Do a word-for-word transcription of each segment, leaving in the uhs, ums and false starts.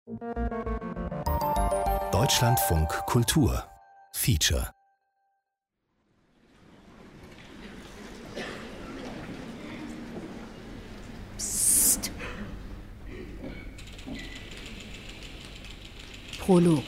Deutschlandfunk Kultur Feature. Psst. Prolog.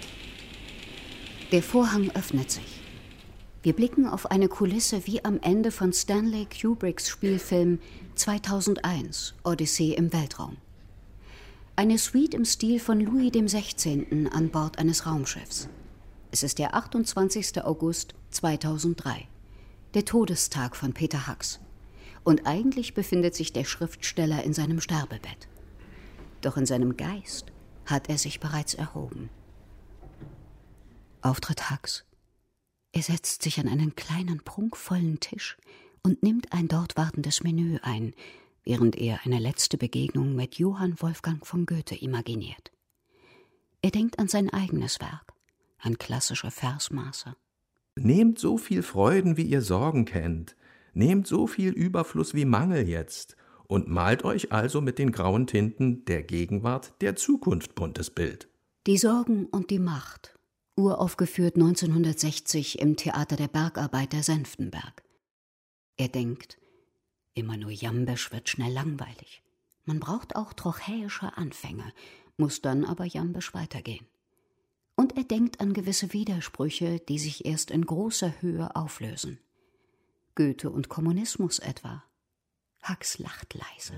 Der Vorhang öffnet sich. Wir blicken auf eine Kulisse wie am Ende von Stanley Kubricks Spielfilm zweitausendeins, Odyssee im Weltraum. Eine Suite im Stil von Louis dem Sechzehnten an Bord eines Raumschiffs. Es ist der achtundzwanzigster August zweitausenddrei, der Todestag von Peter Hux. Und eigentlich befindet sich der Schriftsteller in seinem Sterbebett. Doch in seinem Geist hat er sich bereits erhoben. Auftritt Hux. Er setzt sich an einen kleinen, prunkvollen Tisch und nimmt ein dort wartendes Menü ein, während er eine letzte Begegnung mit Johann Wolfgang von Goethe imaginiert. Er denkt an sein eigenes Werk, an klassische Versmaße. Nehmt so viel Freuden, wie ihr Sorgen kennt, nehmt so viel Überfluss wie Mangel jetzt und malt euch also mit den grauen Tinten der Gegenwart der Zukunft buntes Bild. Die Sorgen und die Macht, uraufgeführt neunzehnhundertsechzig im Theater der Bergarbeiter Senftenberg. Er denkt, immer nur Jambesch wird schnell langweilig. Man braucht auch trochäische Anfänge, muss dann aber Jambesch weitergehen. Und er denkt an gewisse Widersprüche, die sich erst in großer Höhe auflösen. Goethe und Kommunismus etwa. Hux lacht leise.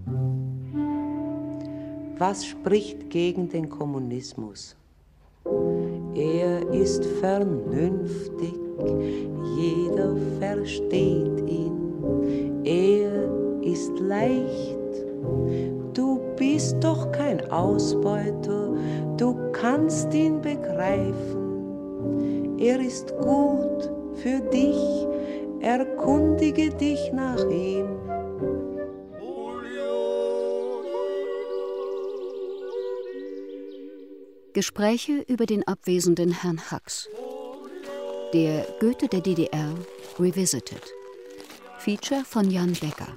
Was spricht gegen den Kommunismus? Er ist vernünftig, jeder versteht ihn. Er ist leicht, du bist doch kein Ausbeuter, du kannst ihn begreifen. Er ist gut für dich, erkundige dich nach ihm. Gespräche über den abwesenden Herrn Hux. Der Goethe der D D R Revisited. Feature von Jan Becker.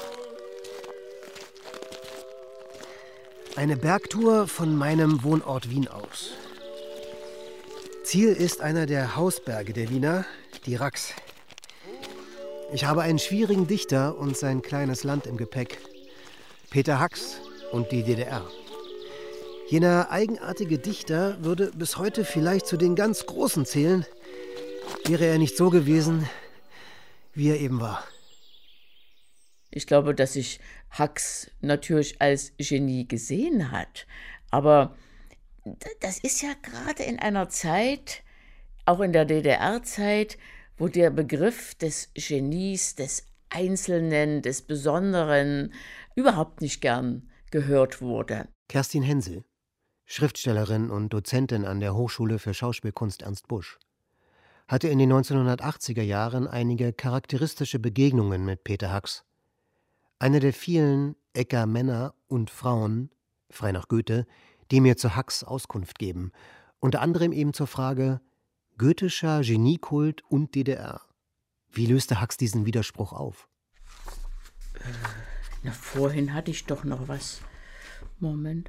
Eine Bergtour von meinem Wohnort Wien aus. Ziel ist einer der Hausberge der Wiener, die Rax. Ich habe einen schwierigen Dichter und sein kleines Land im Gepäck. Peter Hux und die D D R. Jener eigenartige Dichter würde bis heute vielleicht zu den ganz Großen zählen, wäre er nicht so gewesen, wie er eben war. Ich glaube, dass sich Hux natürlich als Genie gesehen hat. Aber das ist ja gerade in einer Zeit, auch in der D D R-Zeit, wo der Begriff des Genies, des Einzelnen, des Besonderen überhaupt nicht gern gehört wurde. Kerstin Hensel, Schriftstellerin und Dozentin an der Hochschule für Schauspielkunst Ernst Busch, hatte in den neunzehnhundertachtziger Jahren einige charakteristische Begegnungen mit Peter Hux. Eine der vielen Ecker Männer und Frauen, frei nach Goethe, die mir zu Hux Auskunft geben, unter anderem eben zur Frage goethescher Geniekult und D D R. Wie löste Hux diesen Widerspruch auf? Äh, na, vorhin hatte ich doch noch was. Moment.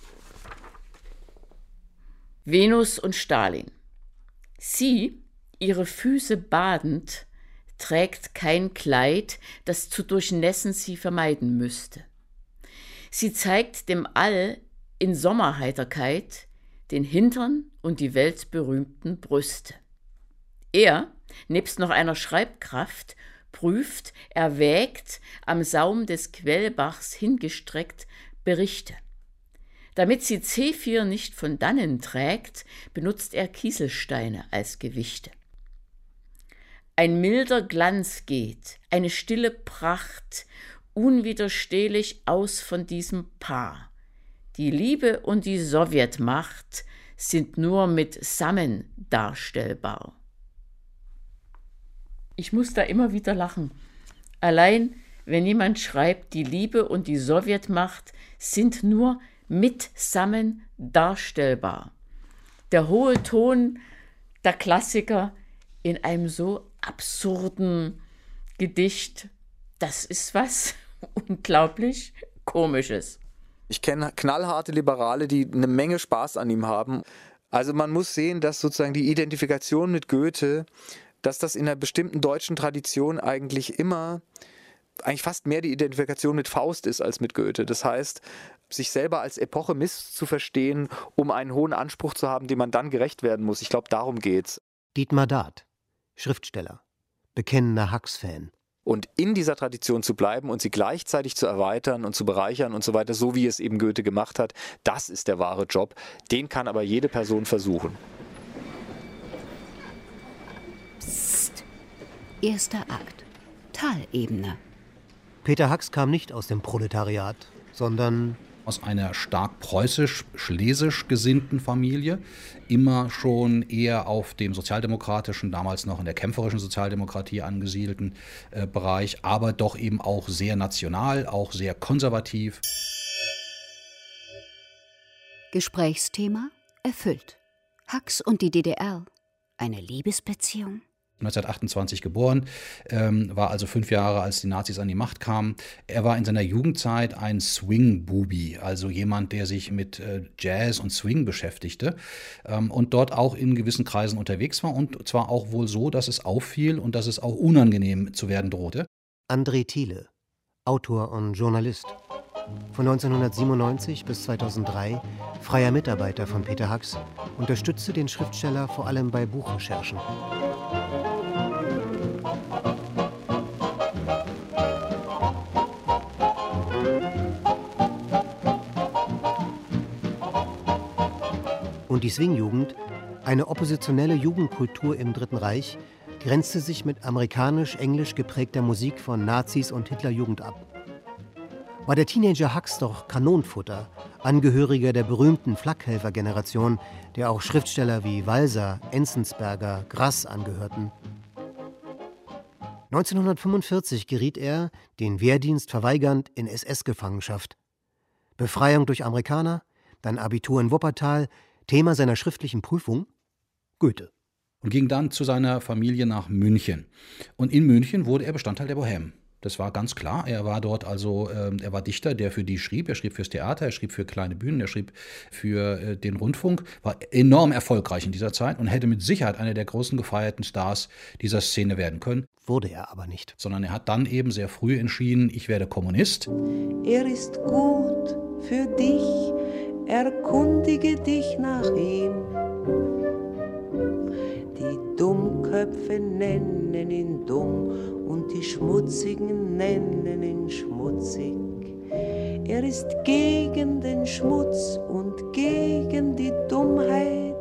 Venus und Stalin. Sie, ihre Füße badend, trägt kein Kleid, das zu durchnässen sie vermeiden müsste. Sie zeigt dem All in Sommerheiterkeit den Hintern und die weltberühmten Brüste. Er, nebst noch einer Schreibkraft, prüft, erwägt, am Saum des Quellbachs hingestreckt, Berichte. Damit sie Zephyr nicht von dannen trägt, benutzt er Kieselsteine als Gewichte. Ein milder Glanz geht, eine stille Pracht, unwiderstehlich aus von diesem Paar. Die Liebe und die Sowjetmacht sind nur mit Samen darstellbar. Ich muss da immer wieder lachen. Allein, wenn jemand schreibt, die Liebe und die Sowjetmacht sind nur mitsammen darstellbar. Der hohe Ton der Klassiker in einem so absurden Gedicht, das ist was unglaublich Komisches. Ich kenne knallharte Liberale, die eine Menge Spaß an ihm haben. Also man muss sehen, dass sozusagen die Identifikation mit Goethe, dass das in einer bestimmten deutschen Tradition eigentlich immer, eigentlich fast mehr die Identifikation mit Faust ist als mit Goethe. Das heißt, sich selber als Epoche misszuverstehen, um einen hohen Anspruch zu haben, dem man dann gerecht werden muss. Ich glaube, darum geht's. Dietmar Dart, Schriftsteller, bekennender Hux-Fan. Und in dieser Tradition zu bleiben und sie gleichzeitig zu erweitern und zu bereichern und so weiter, so wie es eben Goethe gemacht hat, das ist der wahre Job. Den kann aber jede Person versuchen. Psst. Erster Akt. Talebene. Peter Hux kam nicht aus dem Proletariat, sondern aus einer stark preußisch-schlesisch gesinnten Familie, immer schon eher auf dem sozialdemokratischen, damals noch in der kämpferischen Sozialdemokratie angesiedelten äh, Bereich, aber doch eben auch sehr national, auch sehr konservativ. Gesprächsthema erfüllt. Hux und die D D R. Eine Liebesbeziehung? neunzehnhundertachtundzwanzig geboren, ähm, war also fünf Jahre, als die Nazis an die Macht kamen. Er war in seiner Jugendzeit ein Swing-Bubi, also jemand, der sich mit äh, Jazz und Swing beschäftigte ähm, und dort auch in gewissen Kreisen unterwegs war und zwar auch wohl so, dass es auffiel und dass es auch unangenehm zu werden drohte. André Thiele, Autor und Journalist. Von neunzehnhundertsiebenundneunzig bis zweitausenddrei freier Mitarbeiter von Peter Hux, unterstützte den Schriftsteller vor allem bei Buchrecherchen. Und die Swing-Jugend, eine oppositionelle Jugendkultur im Dritten Reich, grenzte sich mit amerikanisch-englisch geprägter Musik von Nazis und Hitlerjugend ab. War der Teenager Hux doch Kanonenfutter, Angehöriger der berühmten Flakhelfer-Generation, der auch Schriftsteller wie Walser, Enzensberger, Grass angehörten. neunzehnhundertfünfundvierzig geriet er, den Wehrdienst verweigernd, in S S-Gefangenschaft. Befreiung durch Amerikaner, dann Abitur in Wuppertal, Thema seiner schriftlichen Prüfung? Goethe. Und ging dann zu seiner Familie nach München. Und in München wurde er Bestandteil der Bohème. Das war ganz klar. Er war dort also, äh, er war Dichter, der für die schrieb. Er schrieb fürs Theater, er schrieb für kleine Bühnen, er schrieb für äh, den Rundfunk. War enorm erfolgreich in dieser Zeit und hätte mit Sicherheit einer der großen gefeierten Stars dieser Szene werden können. Wurde er aber nicht. Sondern er hat dann eben sehr früh entschieden, ich werde Kommunist. Er ist gut für dich, erkundige dich nach ihm. Die Dummköpfe nennen ihn dumm und die Schmutzigen nennen ihn schmutzig. Er ist gegen den Schmutz und gegen die Dummheit.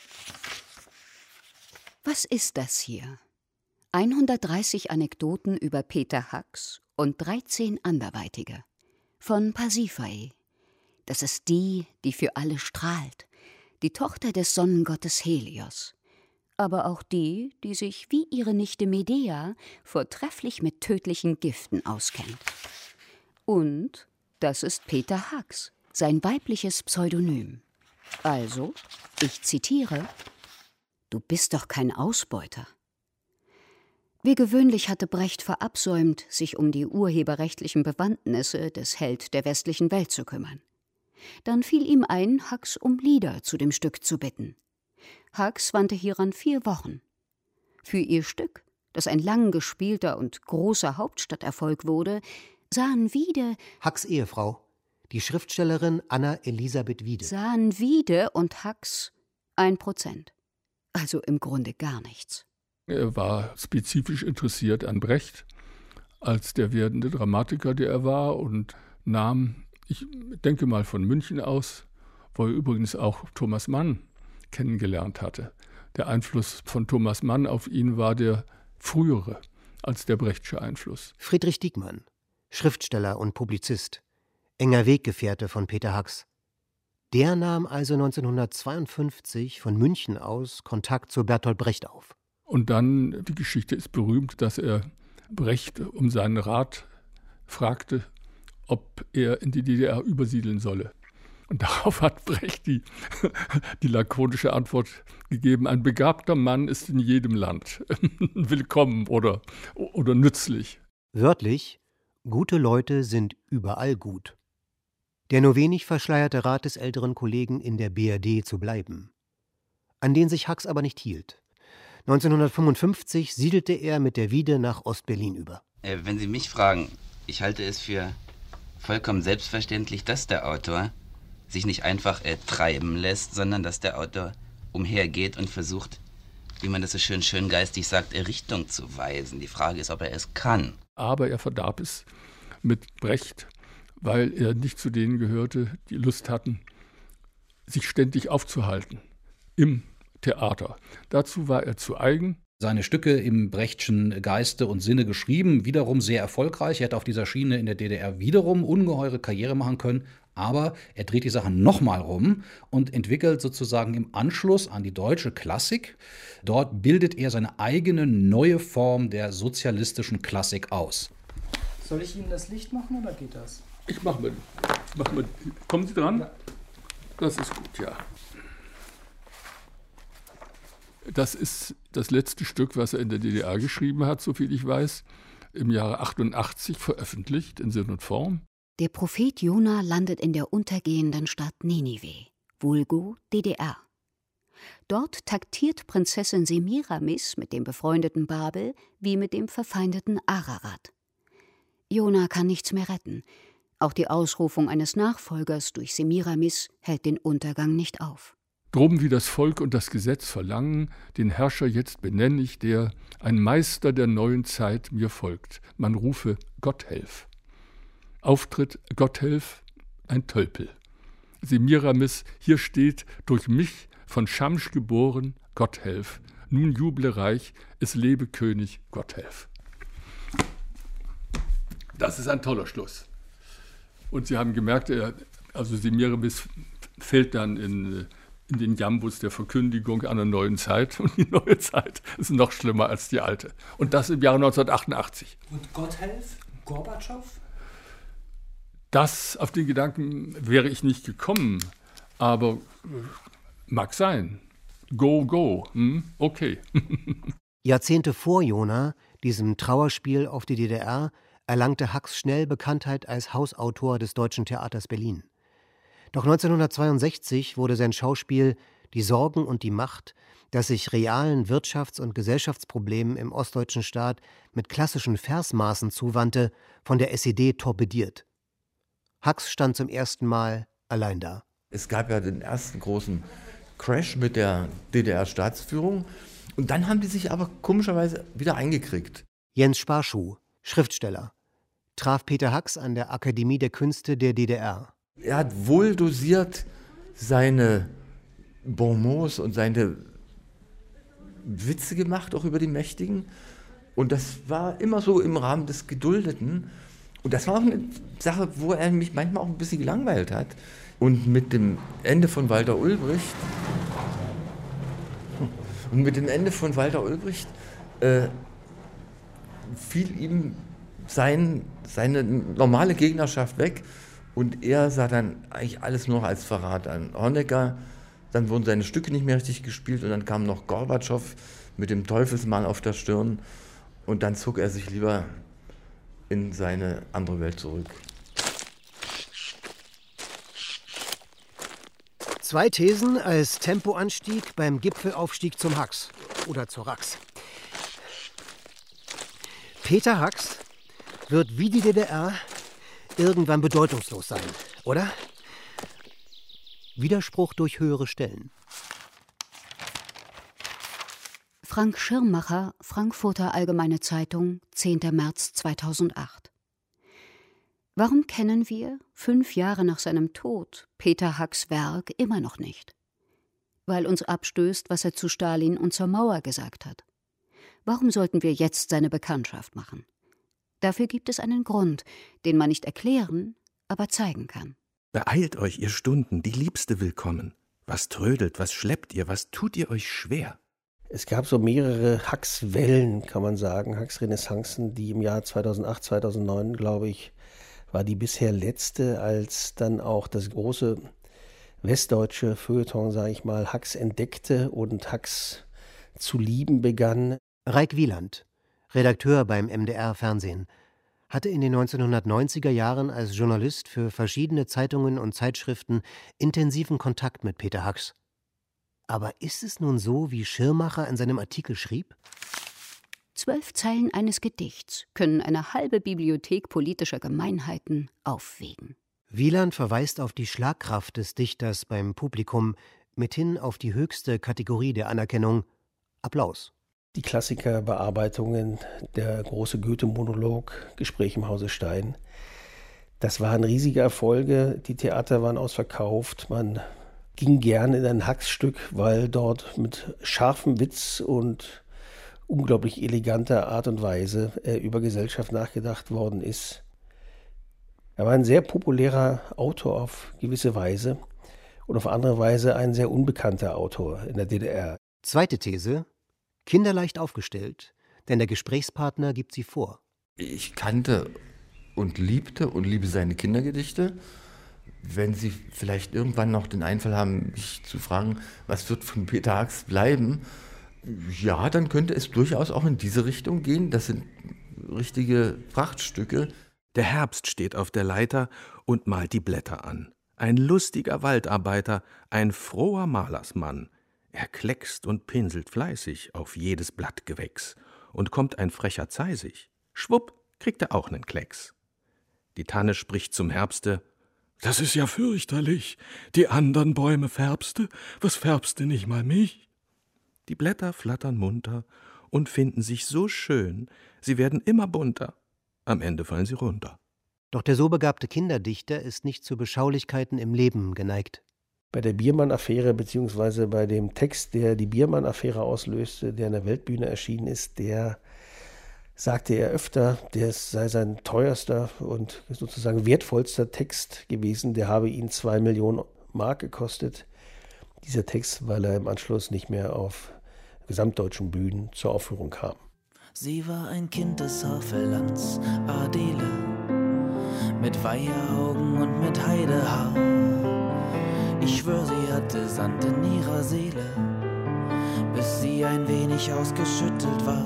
Was ist das hier? hundertdreißig Anekdoten über Peter Hux und dreizehn anderweitige. Von Pasiphae. Das ist die, die für alle strahlt. Die Tochter des Sonnengottes Helios. Aber auch die, die sich wie ihre Nichte Medea vortrefflich mit tödlichen Giften auskennt. Und das ist Peter Hux, sein weibliches Pseudonym. Also, ich zitiere: Du bist doch kein Ausbeuter. Wie gewöhnlich hatte Brecht verabsäumt, sich um die urheberrechtlichen Bewandtnisse des Held der westlichen Welt zu kümmern. Dann fiel ihm ein, Hux um Lieder zu dem Stück zu bitten. Hux wandte hieran vier Wochen. Für ihr Stück, das ein lang gespielter und großer Hauptstadterfolg wurde, sahen Wiede, Hux' Ehefrau, die Schriftstellerin Anna Elisabeth Wiede, sahen Wiede und Hux ein Prozent. Also im Grunde gar nichts. Er war spezifisch interessiert an Brecht als der werdende Dramatiker, der er war, und nahm, ich denke mal von München aus, wo er übrigens auch Thomas Mann kennengelernt hatte. Der Einfluss von Thomas Mann auf ihn war der frühere als der Brechtsche Einfluss. Friedrich Diekmann, Schriftsteller und Publizist, enger Weggefährte von Peter Hux. Der nahm also neunzehnhundertzweiundfünfzig von München aus Kontakt zu Bertolt Brecht auf. Und dann, die Geschichte ist berühmt, dass er Brecht um seinen Rat fragte, ob er in die D D R übersiedeln solle. Und darauf hat Brecht die, die lakonische Antwort gegeben: Ein begabter Mann ist in jedem Land willkommen oder, oder nützlich. Wörtlich: Gute Leute sind überall gut. Der nur wenig verschleierte Rat des älteren Kollegen, in der B R D zu bleiben. An den sich Hux aber nicht hielt. neunzehnhundertfünfundfünfzig siedelte er mit der Wiede nach Ostberlin über. Äh, wenn Sie mich fragen, ich halte es für vollkommen selbstverständlich, dass der Autor sich nicht einfach äh, treiben lässt, sondern dass der Autor umhergeht und versucht, wie man das so schön schöngeistig sagt, Richtung zu weisen. Die Frage ist, ob er es kann. Aber er verdarb es mit Brecht, weil er nicht zu denen gehörte, die Lust hatten, sich ständig aufzuhalten im Theater. Dazu war er zu eigen. Seine Stücke im Brechtschen Geiste und Sinne geschrieben, wiederum sehr erfolgreich. Er hätte auf dieser Schiene in der D D R wiederum ungeheure Karriere machen können. Aber er dreht die Sache nochmal rum und entwickelt sozusagen im Anschluss an die deutsche Klassik. Dort bildet er seine eigene neue Form der sozialistischen Klassik aus. Soll ich Ihnen das Licht machen oder geht das? Ich mach mit. Mach mit. Kommen Sie dran? Ja. Das ist gut, ja. Das ist das letzte Stück, was er in der D D R geschrieben hat, soviel ich weiß, im Jahre achtundachtzig veröffentlicht in Sinn und Form. Der Prophet Jona landet in der untergehenden Stadt Ninive, vulgo D D R. Dort taktiert Prinzessin Semiramis mit dem befreundeten Babel wie mit dem verfeindeten Ararat. Jona kann nichts mehr retten. Auch die Ausrufung eines Nachfolgers durch Semiramis hält den Untergang nicht auf. Drum wie das Volk und das Gesetz verlangen, den Herrscher jetzt benenne ich, der, ein Meister der neuen Zeit, mir folgt. Man rufe, Gott helf. Auftritt, Gott helf, ein Tölpel. Semiramis, hier steht, durch mich von Schamsch geboren, Gott helf. Nun juble reich, es lebe König, Gott helf. Das ist ein toller Schluss. Und Sie haben gemerkt, er, also Semiramis fällt dann in, in den Jambus der Verkündigung einer neuen Zeit. Und die neue Zeit ist noch schlimmer als die alte. Und das im Jahre neunzehnhundertachtundachtzig. Und Gott helf? Gorbatschow? Das, auf den Gedanken wäre ich nicht gekommen. Aber mag sein. Go, go. Hm? Okay. Jahrzehnte vor Jona, diesem Trauerspiel auf die D D R, erlangte Hux schnell Bekanntheit als Hausautor des Deutschen Theaters Berlin. Doch neunzehnhundertzweiundsechzig wurde sein Schauspiel »Die Sorgen und die Macht«, das sich realen Wirtschafts- und Gesellschaftsproblemen im ostdeutschen Staat mit klassischen Versmaßen zuwandte, von der S E D torpediert. Hux stand zum ersten Mal allein da. Es gab ja den ersten großen Crash mit der D D R-Staatsführung und dann haben die sich aber komischerweise wieder eingekriegt. Jens Sparschuh, Schriftsteller, traf Peter Hux an der Akademie der Künste der D D R. Er hat wohl dosiert seine Bonmots und seine Witze gemacht, auch über die Mächtigen. Und das war immer so im Rahmen des Geduldeten. Und das war auch eine Sache, wo er mich manchmal auch ein bisschen gelangweilt hat. Und mit dem Ende von Walter Ulbricht, und mit dem Ende von Walter Ulbricht äh, fiel ihm sein, seine normale Gegnerschaft weg. Und er sah dann eigentlich alles nur als Verrat an Honecker. Dann wurden seine Stücke nicht mehr richtig gespielt und dann kam noch Gorbatschow mit dem Teufelsmann auf der Stirn. Und dann zog er sich lieber in seine andere Welt zurück. Zwei Thesen als Tempoanstieg beim Gipfelaufstieg zum Hux oder zur Rax. Peter Hux wird wie die D D R irgendwann bedeutungslos sein, oder? Widerspruch durch höhere Stellen. Frank Schirmacher, Frankfurter Allgemeine Zeitung, zehnter März zweitausendacht. Warum kennen wir, fünf Jahre nach seinem Tod, Peter Hux' Werk immer noch nicht? Weil uns abstößt, was er zu Stalin und zur Mauer gesagt hat. Warum sollten wir jetzt seine Bekanntschaft machen? Dafür gibt es einen Grund, den man nicht erklären, aber zeigen kann. Beeilt euch, ihr Stunden, die Liebste will kommen. Was trödelt, was schleppt ihr, was tut ihr euch schwer? Es gab so mehrere Hux-Wellen, kann man sagen, Hux-Renaissancen, die im Jahr zweitausendacht, zweitausendneun, glaube ich, war die bisher letzte, als dann auch das große westdeutsche Feuilleton, sage ich mal, Hux entdeckte und Hux zu lieben begann. Reik Wieland, Redakteur beim M D R Fernsehen, hatte in den neunzehnhundertneunziger Jahren als Journalist für verschiedene Zeitungen und Zeitschriften intensiven Kontakt mit Peter Hacks. Aber ist es nun so, wie Schirmacher in seinem Artikel schrieb? Zwölf Zeilen eines Gedichts können eine halbe Bibliothek politischer Gemeinheiten aufwiegen. Wieland verweist auf die Schlagkraft des Dichters beim Publikum, mithin auf die höchste Kategorie der Anerkennung: Applaus. Die Klassikerbearbeitungen, der große Goethe-Monolog, Gespräch im Hause Stein, das waren riesige Erfolge. Die Theater waren ausverkauft. Man ging gern in ein Hacks-Stück, weil dort mit scharfem Witz und unglaublich eleganter Art und Weise äh, über Gesellschaft nachgedacht worden ist. Er war ein sehr populärer Autor auf gewisse Weise und auf andere Weise ein sehr unbekannter Autor in der D D R. Zweite These: Kinderleicht aufgestellt, denn der Gesprächspartner gibt sie vor. Ich kannte und liebte und liebe seine Kindergedichte. Wenn Sie vielleicht irgendwann noch den Einfall haben, mich zu fragen, was wird von Peter Hacks bleiben, ja, dann könnte es durchaus auch in diese Richtung gehen. Das sind richtige Prachtstücke. Der Herbst steht auf der Leiter und malt die Blätter an. Ein lustiger Waldarbeiter, ein froher Malersmann. Er kleckst und pinselt fleißig auf jedes Blattgewächs. Und kommt ein frecher Zeisig, schwupp, kriegt er auch nen Klecks. Die Tanne spricht zum Herbste: »Das ist ja fürchterlich, die andern Bäume färbste, was färbste nicht mal mich?« Die Blätter flattern munter und finden sich so schön, sie werden immer bunter. Am Ende fallen sie runter. Doch der so begabte Kinderdichter ist nicht zu Beschaulichkeiten im Leben geneigt. Bei der Biermann-Affäre beziehungsweise bei dem Text, der die Biermann-Affäre auslöste, der in der Weltbühne erschienen ist, der sagte er öfter, der sei sein teuerster und sozusagen wertvollster Text gewesen. Der habe ihn zwei Millionen Mark gekostet, dieser Text, weil er im Anschluss nicht mehr auf gesamtdeutschen Bühnen zur Aufführung kam. Sie war ein Kind des Havellands, Adele, mit Weiheraugen und mit Heidehaar. Ich schwör, sie hatte Sand in ihrer Seele, bis sie ein wenig ausgeschüttelt war.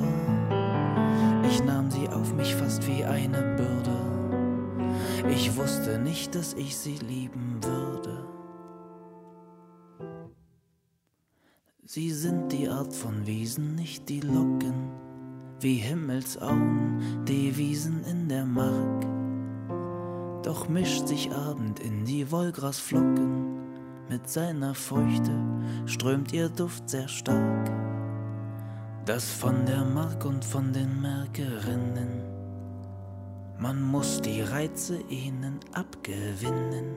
Ich nahm sie auf mich fast wie eine Bürde. Ich wusste nicht, dass ich sie lieben würde. Sie sind die Art von Wiesen, nicht die Locken, wie Himmelsauen, die Wiesen in der Mark. Doch mischt sich Abend in die Wollgrasflocken, mit seiner Feuchte strömt ihr Duft sehr stark. Das von der Mark und von den Märkerinnen, man muss die Reize ihnen abgewinnen.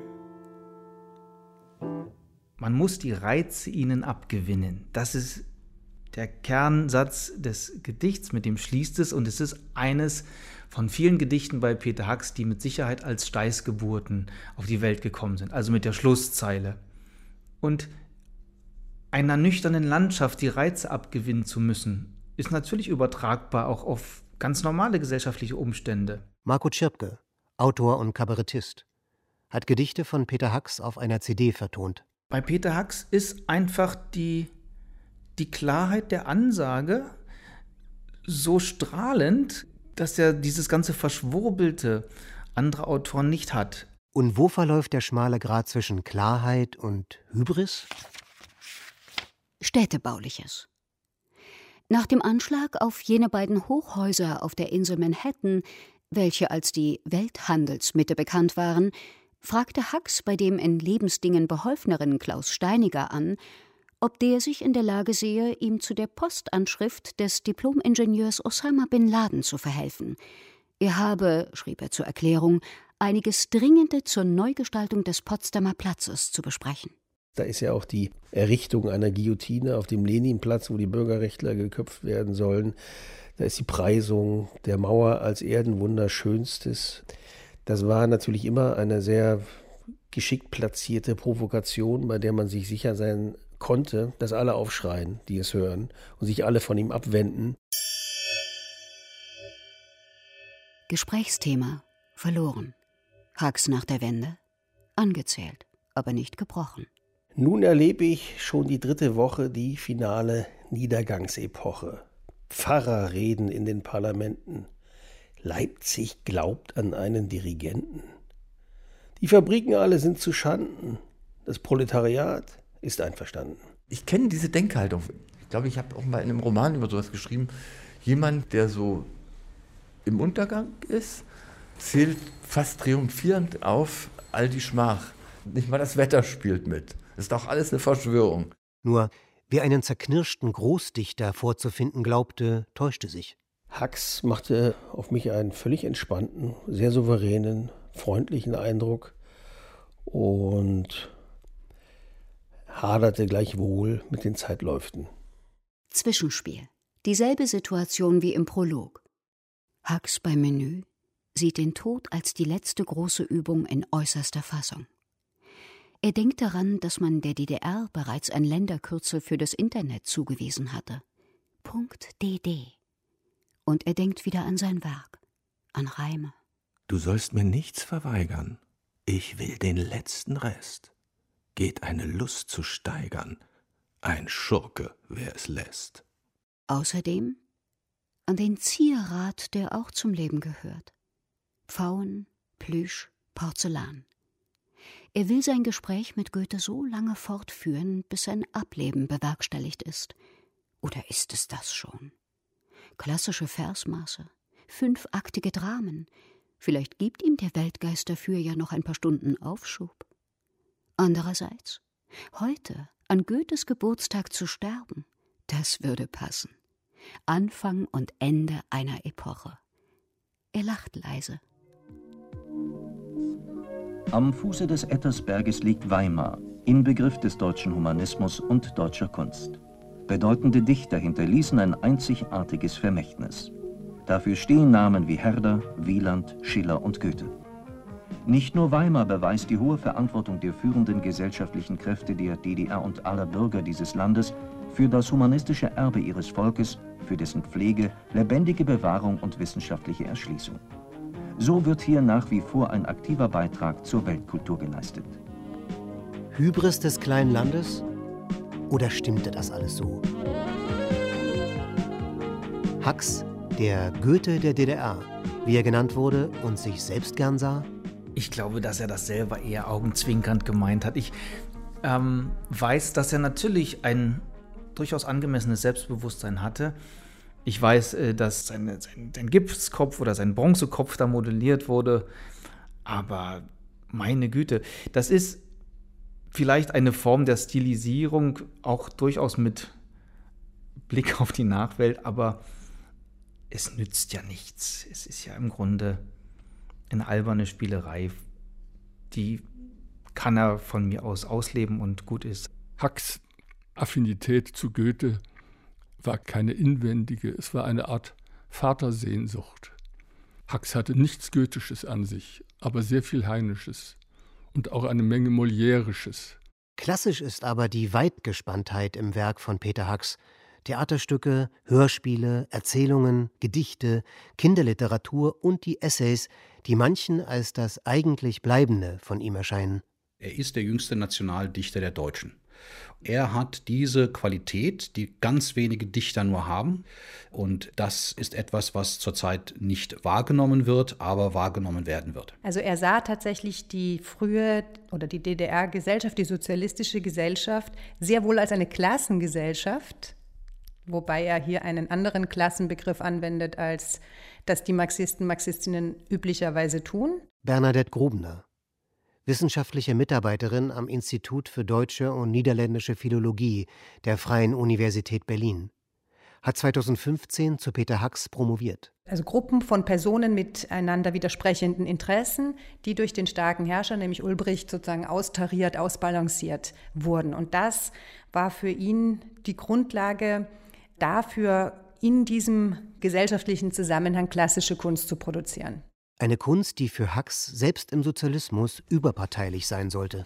Man muss die Reize ihnen abgewinnen. Das ist der Kernsatz des Gedichts, mit dem schließt es. Und es ist eines von vielen Gedichten bei Peter Hacks, die mit Sicherheit als Steißgeburten auf die Welt gekommen sind. Also mit der Schlusszeile. Und einer nüchternen Landschaft die Reize abgewinnen zu müssen, ist natürlich übertragbar auch auf ganz normale gesellschaftliche Umstände. Marco Tschirpke, Autor und Kabarettist, hat Gedichte von Peter Hacks auf einer C D vertont. Bei Peter Hacks ist einfach die, die Klarheit der Ansage so strahlend, dass er dieses ganze Verschwurbelte anderer Autoren nicht hat. Und wo verläuft der schmale Grat zwischen Klarheit und Hybris? Städtebauliches. Nach dem Anschlag auf jene beiden Hochhäuser auf der Insel Manhattan, welche als die Welthandelsmitte bekannt waren, fragte Hacks bei dem in Lebensdingen beholfeneren Klaus Steiniger an, ob der sich in der Lage sehe, ihm zu der Postanschrift des Diplom-Ingenieurs Osama bin Laden zu verhelfen. Er habe, schrieb er zur Erklärung, einiges Dringende zur Neugestaltung des Potsdamer Platzes zu besprechen. Da ist ja auch die Errichtung einer Guillotine auf dem Leninplatz, wo die Bürgerrechtler geköpft werden sollen. Da ist die Preisung der Mauer als Erdenwunder Schönstes. Das war natürlich immer eine sehr geschickt platzierte Provokation, bei der man sich sicher sein konnte, dass alle aufschreien, die es hören, und sich alle von ihm abwenden. Gesprächsthema: verloren. Hacks nach der Wende? Angezählt, aber nicht gebrochen. Nun erlebe ich schon die dritte Woche die finale Niedergangsepoche. Pfarrer reden in den Parlamenten. Leipzig glaubt an einen Dirigenten. Die Fabriken alle sind zu Schanden. Das Proletariat ist einverstanden. Ich kenne diese Denkhaltung. Ich glaube, ich habe auch mal in einem Roman über sowas geschrieben. Jemand, der so im Untergang ist, zählt fast triumphierend auf all die Schmach. Nicht mal das Wetter spielt mit. Das ist doch alles eine Verschwörung. Nur, wer einen zerknirschten Großdichter vorzufinden glaubte, täuschte sich. Hux machte auf mich einen völlig entspannten, sehr souveränen, freundlichen Eindruck und haderte gleichwohl mit den Zeitläuften. Zwischenspiel. Dieselbe Situation wie im Prolog. Hux beim Menü sieht den Tod als die letzte große Übung in äußerster Fassung. Er denkt daran, dass man der D D R bereits ein Länderkürzel für das Internet zugewiesen hatte. .dd. Und er denkt wieder an sein Werk, an Reime. Du sollst mir nichts verweigern. Ich will den letzten Rest. Geht eine Lust zu steigern. Ein Schurke, wer es lässt. Außerdem an den Zierrat, der auch zum Leben gehört. Pfauen, Plüsch, Porzellan. Er will sein Gespräch mit Goethe so lange fortführen, bis sein Ableben bewerkstelligt ist. Oder ist es das schon? Klassische Versmaße, fünfaktige Dramen. Vielleicht gibt ihm der Weltgeist dafür ja noch ein paar Stunden Aufschub. Andererseits, heute, an Goethes Geburtstag zu sterben, das würde passen. Anfang und Ende einer Epoche. Er lacht leise. Am Fuße des Ettersberges liegt Weimar, Inbegriff des deutschen Humanismus und deutscher Kunst. Bedeutende Dichter hinterließen ein einzigartiges Vermächtnis. Dafür stehen Namen wie Herder, Wieland, Schiller und Goethe. Nicht nur Weimar beweist die hohe Verantwortung der führenden gesellschaftlichen Kräfte der D D R und aller Bürger dieses Landes für das humanistische Erbe ihres Volkes, für dessen Pflege, lebendige Bewahrung und wissenschaftliche Erschließung. So wird hier nach wie vor ein aktiver Beitrag zur Weltkultur geleistet. Hybris des kleinen Landes? Oder stimmte das alles so? Hux, der Goethe der D D R, wie er genannt wurde und sich selbst gern sah? Ich glaube, dass er das selber eher augenzwinkernd gemeint hat. Ich ähm, weiß, dass er natürlich ein durchaus angemessenes Selbstbewusstsein hatte. Ich weiß, äh, dass seine, sein, sein Gipskopf oder sein Bronzekopf da modelliert wurde. Aber meine Güte, das ist vielleicht eine Form der Stilisierung, auch durchaus mit Blick auf die Nachwelt, aber es nützt ja nichts. Es ist ja im Grunde eine alberne Spielerei, die kann er von mir aus ausleben und gut ist. Hux' Affinität zu Goethe war keine inwendige, es war eine Art Vatersehnsucht. Hux hatte nichts Goethisches an sich, aber sehr viel Heinisches und auch eine Menge Moliärisches. Klassisch ist aber die Weitgespanntheit im Werk von Peter Hux. Theaterstücke, Hörspiele, Erzählungen, Gedichte, Kinderliteratur und die Essays, die manchen als das eigentlich Bleibende von ihm erscheinen. Er ist der jüngste Nationaldichter der Deutschen. Er hat diese Qualität, die ganz wenige Dichter nur haben. Und das ist etwas, was zurzeit nicht wahrgenommen wird, aber wahrgenommen werden wird. Also er sah tatsächlich die frühe oder die D D R-Gesellschaft, die sozialistische Gesellschaft, sehr wohl als eine Klassengesellschaft, wobei er hier einen anderen Klassenbegriff anwendet, als das die Marxisten, Marxistinnen üblicherweise tun. Bernadette Grubner, wissenschaftliche Mitarbeiterin am Institut für Deutsche und Niederländische Philologie der Freien Universität Berlin, hat zweitausendfünfzehn zu Peter Hux promoviert. Also Gruppen von Personen mit einander widersprechenden Interessen, die durch den starken Herrscher, nämlich Ulbricht, sozusagen austariert, ausbalanciert wurden. Und das war für ihn die Grundlage dafür, in diesem gesellschaftlichen Zusammenhang klassische Kunst zu produzieren. Eine Kunst, die für Hux selbst im Sozialismus überparteilich sein sollte.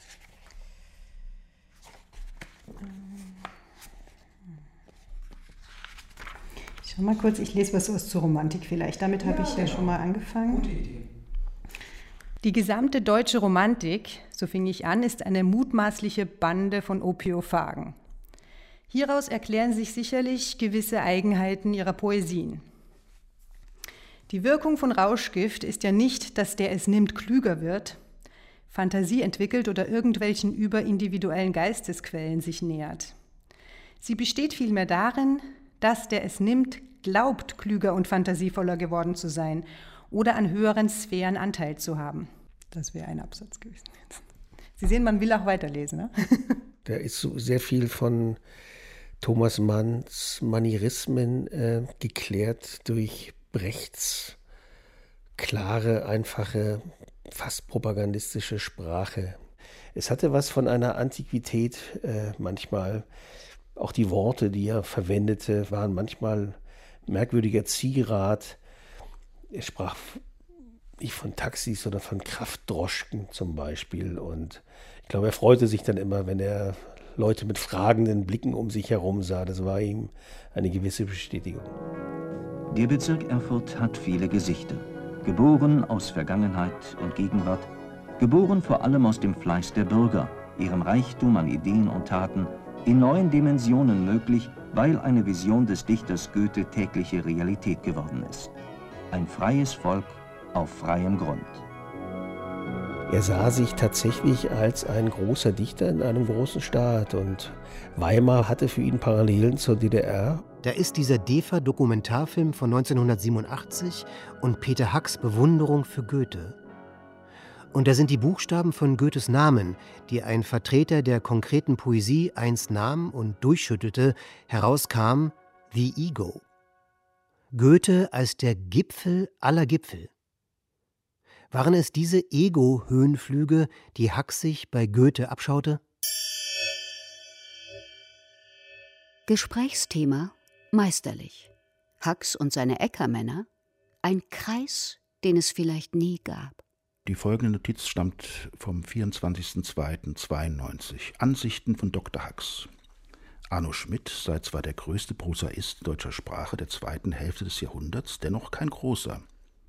Ich schau mal kurz, ich lese was aus zur Romantik vielleicht. Damit habe ja, ich ja schon mal angefangen. Gute Idee. Die gesamte deutsche Romantik, so fing ich an, ist eine mutmaßliche Bande von Opiophagen. Hieraus erklären sich sicherlich gewisse Eigenheiten ihrer Poesien. Die Wirkung von Rauschgift ist ja nicht, dass der es nimmt klüger wird, Fantasie entwickelt oder irgendwelchen überindividuellen Geistesquellen sich nähert. Sie besteht vielmehr darin, dass der es nimmt, glaubt, klüger und fantasievoller geworden zu sein oder an höheren Sphären Anteil zu haben. Das wäre ein Absatz gewesen. Sie sehen, man will auch weiterlesen. Ne? Da ist so sehr viel von Thomas Manns Manierismen äh, geklärt durch Brechts klare, einfache, fast propagandistische Sprache. Es hatte was von einer Antiquität äh, manchmal. Auch die Worte, die er verwendete, waren manchmal merkwürdiger Zierat. Er sprach nicht von Taxis, sondern von Kraftdroschken zum Beispiel. Und ich glaube, er freute sich dann immer, wenn er Leute mit fragenden Blicken um sich herum sah. Das war ihm eine gewisse Bestätigung. Der Bezirk Erfurt hat viele Gesichter. Geboren aus Vergangenheit und Gegenwart, geboren vor allem aus dem Fleiß der Bürger, ihrem Reichtum an Ideen und Taten, in neuen Dimensionen möglich, weil eine Vision des Dichters Goethe tägliche Realität geworden ist. Ein freies Volk auf freiem Grund. Er sah sich tatsächlich als ein großer Dichter in einem großen Staat und Weimar hatte für ihn Parallelen zur D D R. Da ist dieser DEFA-Dokumentarfilm von neunzehnhundertsiebenundachtzig und Peter Hacks Bewunderung für Goethe. Und da sind die Buchstaben von Goethes Namen, die ein Vertreter der konkreten Poesie einst nahm und durchschüttelte, herauskam: The Ego. Goethe als der Gipfel aller Gipfel. Waren es diese Ego-Höhenflüge, die Hacks sich bei Goethe abschaute? Gesprächsthema: meisterlich. Hacks und seine Eckermänner, ein Kreis, den es vielleicht nie gab. Die folgende Notiz stammt vom vierundzwanzigsten zweiten zweiundneunzig. Ansichten von Doktor Hacks. Arno Schmidt sei zwar der größte Prosaist deutscher Sprache der zweiten Hälfte des Jahrhunderts, dennoch kein großer.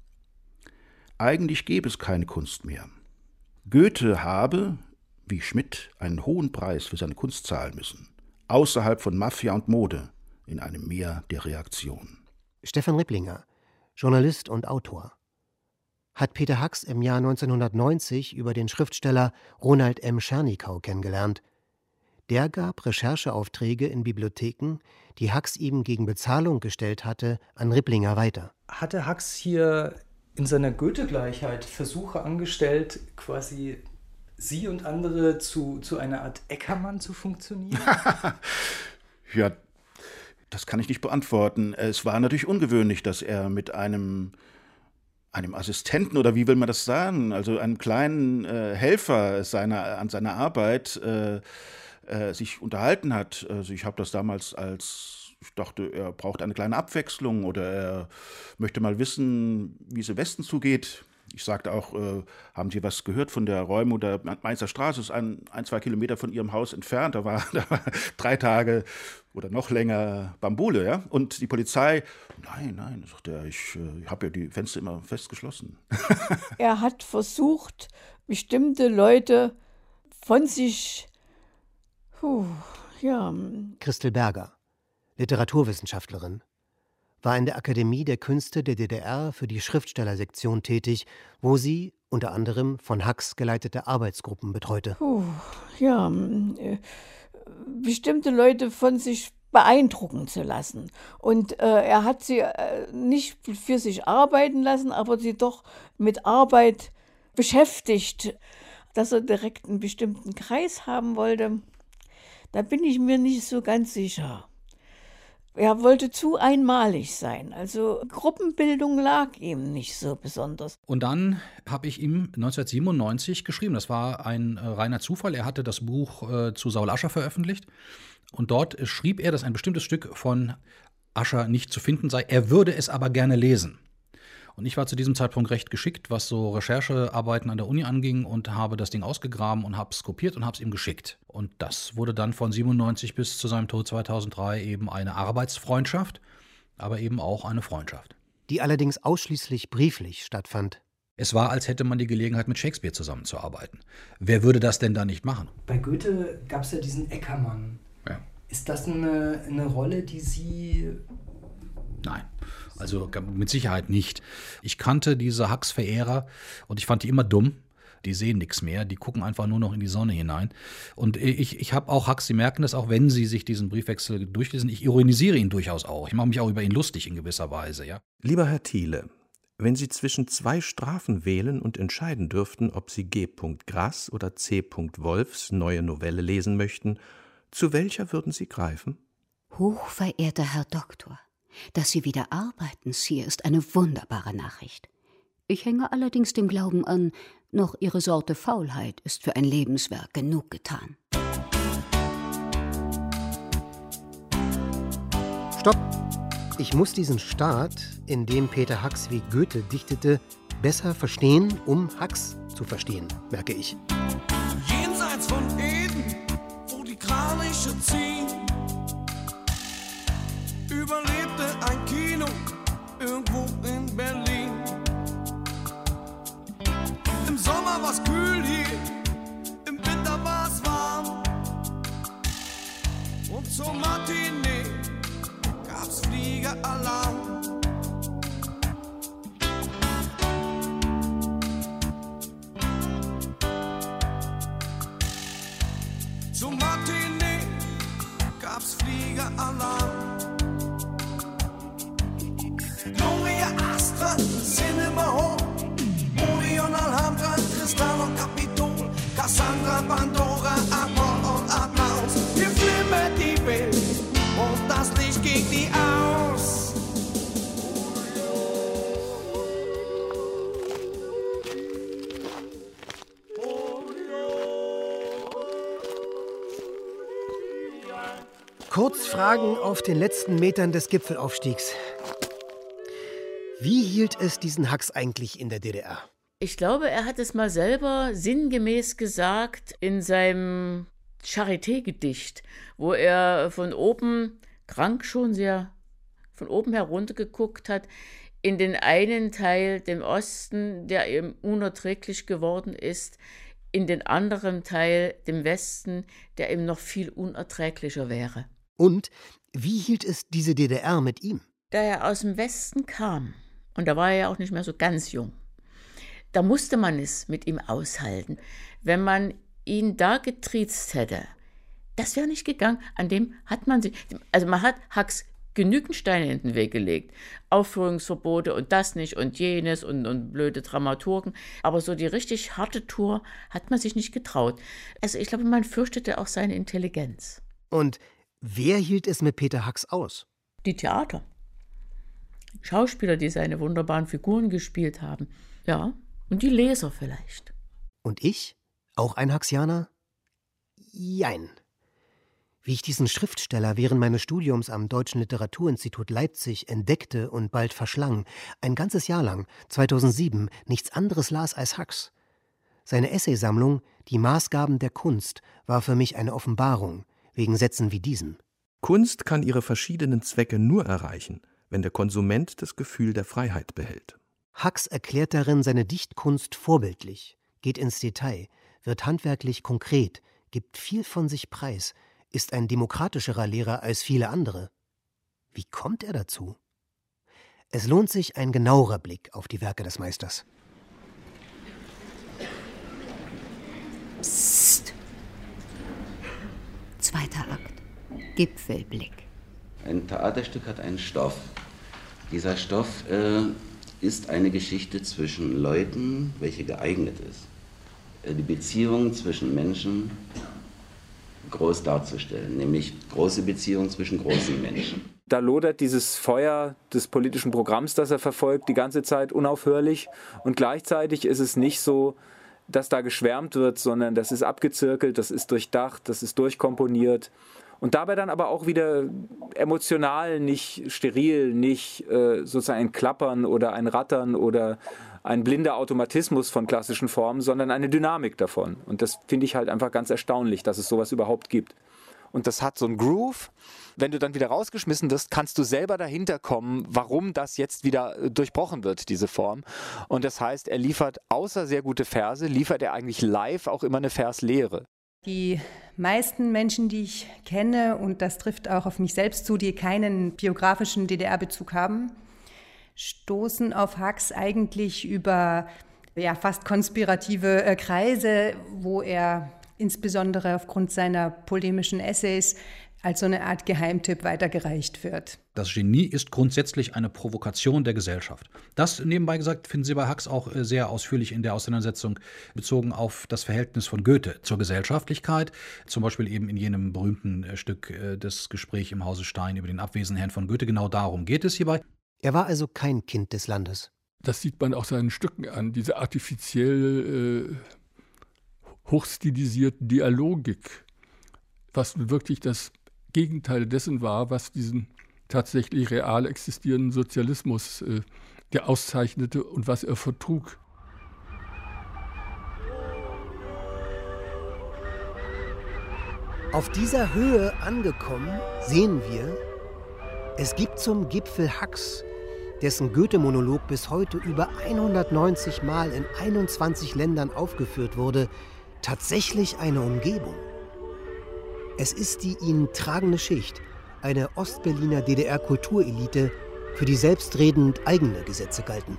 Eigentlich gäbe es keine Kunst mehr. Goethe habe, wie Schmidt, einen hohen Preis für seine Kunst zahlen müssen, außerhalb von Mafia und Mode, in einem Meer der Reaktion. Stefan Ripplinger, Journalist und Autor. Hat Peter Hacks im Jahr neunzehnhundertneunzig über den Schriftsteller Ronald M. Schernikau kennengelernt. Der gab Rechercheaufträge in Bibliotheken, die Hacks ihm gegen Bezahlung gestellt hatte, an Ripplinger weiter. Hatte Hacks hier in seiner Goethe-Gleichheit Versuche angestellt, quasi Sie und andere zu, zu einer Art Eckermann zu funktionieren? Ja, das kann ich nicht beantworten. Es war natürlich ungewöhnlich, dass er mit einem, einem Assistenten, oder wie will man das sagen, also einem kleinen äh, Helfer seiner, an seiner Arbeit äh, äh, sich unterhalten hat. Also ich habe das damals als Ich dachte, er braucht eine kleine Abwechslung oder er möchte mal wissen, wie es im Westen zugeht. Ich sagte auch, äh, haben Sie was gehört von der Räumung der Mainzer Straße? Das ist ein, ein, zwei Kilometer von Ihrem Haus entfernt. Da war, da war drei Tage oder noch länger Bambule, ja? Und die Polizei, nein, nein, sagt er, ich äh, habe ja die Fenster immer fest geschlossen. Er hat versucht, bestimmte Leute von sich, puh, ja. Christel Berger, Literaturwissenschaftlerin, war in der Akademie der Künste der D D R für die Schriftstellersektion tätig, wo sie unter anderem von Hacks geleitete Arbeitsgruppen betreute. Puh, ja, äh, bestimmte Leute von sich beeindrucken zu lassen. Und äh, er hat sie äh, nicht für sich arbeiten lassen, aber sie doch mit Arbeit beschäftigt. Dass er direkt einen bestimmten Kreis haben wollte, da bin ich mir nicht so ganz sicher. Er wollte zu einmalig sein, also Gruppenbildung lag ihm nicht so besonders. Und dann habe ich ihm neunzehnhundertsiebenundneunzig geschrieben, das war ein äh, reiner Zufall, er hatte das Buch äh, zu Saul Ascher veröffentlicht und dort äh, schrieb er, dass ein bestimmtes Stück von Ascher nicht zu finden sei, er würde es aber gerne lesen. Und ich war zu diesem Zeitpunkt recht geschickt, was so Recherchearbeiten an der Uni anging und habe das Ding ausgegraben und habe es kopiert und habe es ihm geschickt. Und das wurde dann von siebenundneunzig bis zu seinem Tod zweitausenddrei eben eine Arbeitsfreundschaft, aber eben auch eine Freundschaft. Die allerdings ausschließlich brieflich stattfand. Es war, als hätte man die Gelegenheit, mit Shakespeare zusammenzuarbeiten. Wer würde das denn da nicht machen? Bei Goethe gab es ja diesen Eckermann. Ja. Ist das eine, eine Rolle, die Sie... Nein. Also mit Sicherheit nicht. Ich kannte diese Hux-Verehrer und ich fand die immer dumm. Die sehen nichts mehr, die gucken einfach nur noch in die Sonne hinein. Und ich, ich habe auch Hux, Sie merken das auch, wenn Sie sich diesen Briefwechsel durchlesen, ich ironisiere ihn durchaus auch. Ich mache mich auch über ihn lustig in gewisser Weise, ja. Lieber Herr Thiele, wenn Sie zwischen zwei Strafen wählen und entscheiden dürften, ob Sie G. Grass oder C. Wolfs neue Novelle lesen möchten, zu welcher würden Sie greifen? Hochverehrter Herr Doktor, dass Sie wieder arbeiten, Sir, ist eine wunderbare Nachricht. Ich hänge allerdings dem Glauben an, noch Ihre Sorte Faulheit ist für ein Lebenswerk genug getan. Stopp! Ich muss diesen Staat, in dem Peter Hux wie Goethe dichtete, besser verstehen, um Hux zu verstehen, merke ich. Jenseits von Eden, wo die Kraniche ziehen, überlebte ein Kino irgendwo in Berlin. Im Sommer war's kühl hier, im Winter war's warm. Und zur Matinee gab's Fliegeralarm. Zur Matinee gab's Fliegeralarm. Gloria Astra, Cinema Hall, Orion, Alhambra, Tristan und Kapitol, Cassandra, Pandora, Amor und Applaus. Wir flimmert die Welt und das Licht geht nie aus. Kurzfragen auf den letzten Metern des Gipfelaufstiegs. Wie hielt es diesen Hux eigentlich in der D D R? Ich glaube, er hat es mal selber sinngemäß gesagt in seinem Charité-Gedicht, wo er von oben, krank schon sehr, von oben herunter geguckt hat, in den einen Teil, dem Osten, der ihm unerträglich geworden ist, in den anderen Teil, dem Westen, der ihm noch viel unerträglicher wäre. Und wie hielt es diese D D R mit ihm? Da er aus dem Westen kam, und da war er ja auch nicht mehr so ganz jung, da musste man es mit ihm aushalten. Wenn man ihn da getriezt hätte, das wäre nicht gegangen. An dem hat man sich, also man hat Hux genügend Steine in den Weg gelegt. Aufführungsverbote und das nicht und jenes und, und blöde Dramaturgen. Aber so die richtig harte Tour hat man sich nicht getraut. Also ich glaube, man fürchtete auch seine Intelligenz. Und wer hielt es mit Peter Hux aus? Die Theater. Schauspieler, die seine wunderbaren Figuren gespielt haben. Ja, und die Leser vielleicht. Und ich? Auch ein Huxianer? Jein. Wie ich diesen Schriftsteller während meines Studiums am Deutschen Literaturinstitut Leipzig entdeckte und bald verschlang, ein ganzes Jahr lang, zweitausendsieben, nichts anderes las als Hux. Seine Essaysammlung »Die Maßgaben der Kunst« war für mich eine Offenbarung, wegen Sätzen wie diesem. Kunst kann ihre verschiedenen Zwecke nur erreichen, wenn der Konsument das Gefühl der Freiheit behält. Hux erklärt darin seine Dichtkunst vorbildlich, geht ins Detail, wird handwerklich konkret, gibt viel von sich preis, ist ein demokratischerer Lehrer als viele andere. Wie kommt er dazu? Es lohnt sich ein genauerer Blick auf die Werke des Meisters. Psst. Zweiter Akt. Gipfelblick. Ein Theaterstück hat einen Stoff. Dieser Stoff äh, ist eine Geschichte zwischen Leuten, welche geeignet ist, äh, die Beziehung zwischen Menschen groß darzustellen, nämlich große Beziehungen zwischen großen Menschen. Da lodert dieses Feuer des politischen Programms, das er verfolgt, die ganze Zeit unaufhörlich. Und gleichzeitig ist es nicht so, dass da geschwärmt wird, sondern das ist abgezirkelt, das ist durchdacht, das ist durchkomponiert. Und dabei dann aber auch wieder emotional, nicht steril, nicht äh, sozusagen ein Klappern oder ein Rattern oder ein blinder Automatismus von klassischen Formen, sondern eine Dynamik davon. Und das finde ich halt einfach ganz erstaunlich, dass es sowas überhaupt gibt. Und das hat so einen Groove. Wenn du dann wieder rausgeschmissen wirst, kannst du selber dahinter kommen, warum das jetzt wieder durchbrochen wird, diese Form. Und das heißt, er liefert außer sehr gute Verse, liefert er eigentlich live auch immer eine Verslehre. Die meisten Menschen, die ich kenne, und das trifft auch auf mich selbst zu, die keinen biografischen D D R-Bezug haben, stoßen auf Hux eigentlich über ja, fast konspirative äh, Kreise, wo er insbesondere aufgrund seiner polemischen Essays als so eine Art Geheimtipp weitergereicht wird. Das Genie ist grundsätzlich eine Provokation der Gesellschaft. Das, nebenbei gesagt, finden Sie bei Hux auch sehr ausführlich in der Auseinandersetzung bezogen auf das Verhältnis von Goethe zur Gesellschaftlichkeit. Zum Beispiel eben in jenem berühmten Stück Das Gespräch im Hause Stein über den abwesenden Herrn von Goethe. Genau darum geht es hierbei. Er war also kein Kind des Landes. Das sieht man auch seinen Stücken an, diese artifiziell äh, hochstilisierten Dialogik, was nun wirklich das Gegenteil dessen war, was diesen tatsächlich real existierenden Sozialismus äh, der auszeichnete und was er vertrug. Auf dieser Höhe angekommen, sehen wir, es gibt zum Gipfel Hux, dessen Goethe-Monolog bis heute über hundertneunzig Mal in einundzwanzig Ländern aufgeführt wurde, tatsächlich eine Umgebung. Es ist die ihn tragende Schicht, eine Ostberliner D D R-Kulturelite, für die selbstredend eigene Gesetze galten.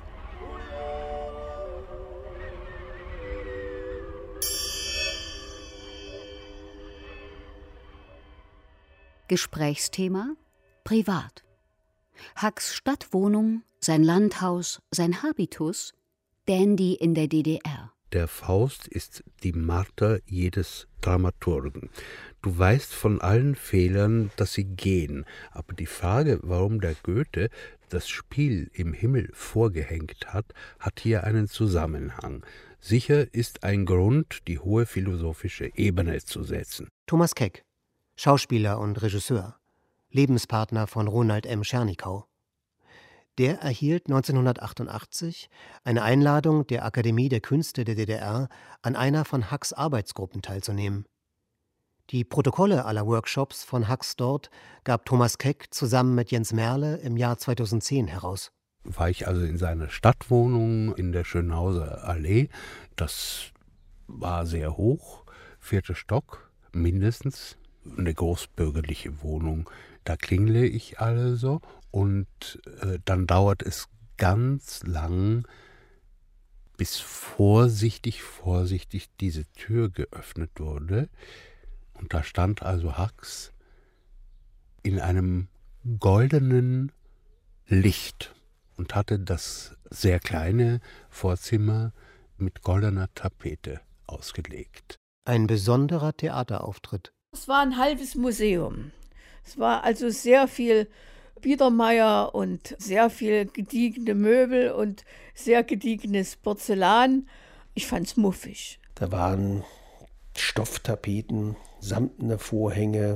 Gesprächsthema: Privat. Hux Stadtwohnung, sein Landhaus, sein Habitus, Dandy in der D D R. Der Faust ist die Marter jedes Dramaturgen. Du weißt von allen Fehlern, dass sie gehen. Aber die Frage, warum der Goethe das Spiel im Himmel vorgehängt hat, hat hier einen Zusammenhang. Sicher ist ein Grund, die hohe philosophische Ebene zu setzen. Thomas Keck, Schauspieler und Regisseur, Lebenspartner von Ronald M. Schernikau. Der erhielt neunzehnhundertachtundachtzig eine Einladung der Akademie der Künste der D D R, an einer von Hux Arbeitsgruppen teilzunehmen. Die Protokolle aller Workshops von Hux dort gab Thomas Keck zusammen mit Jens Merle im Jahr zweitausendzehn heraus. War ich also in seiner Stadtwohnung in der Schönhauser Allee. Das war sehr hoch, vierter Stock mindestens, eine großbürgerliche Wohnung. Da klingle ich also und äh, dann dauert es ganz lang, bis vorsichtig, vorsichtig diese Tür geöffnet wurde. Und da stand also Hux in einem goldenen Licht und hatte das sehr kleine Vorzimmer mit goldener Tapete ausgelegt. Ein besonderer Theaterauftritt. Es war ein halbes Museum. Es war also sehr viel Biedermeier und sehr viel gediegene Möbel und sehr gediegenes Porzellan. Ich fand's muffig. Da waren Stofftapeten, samtene Vorhänge,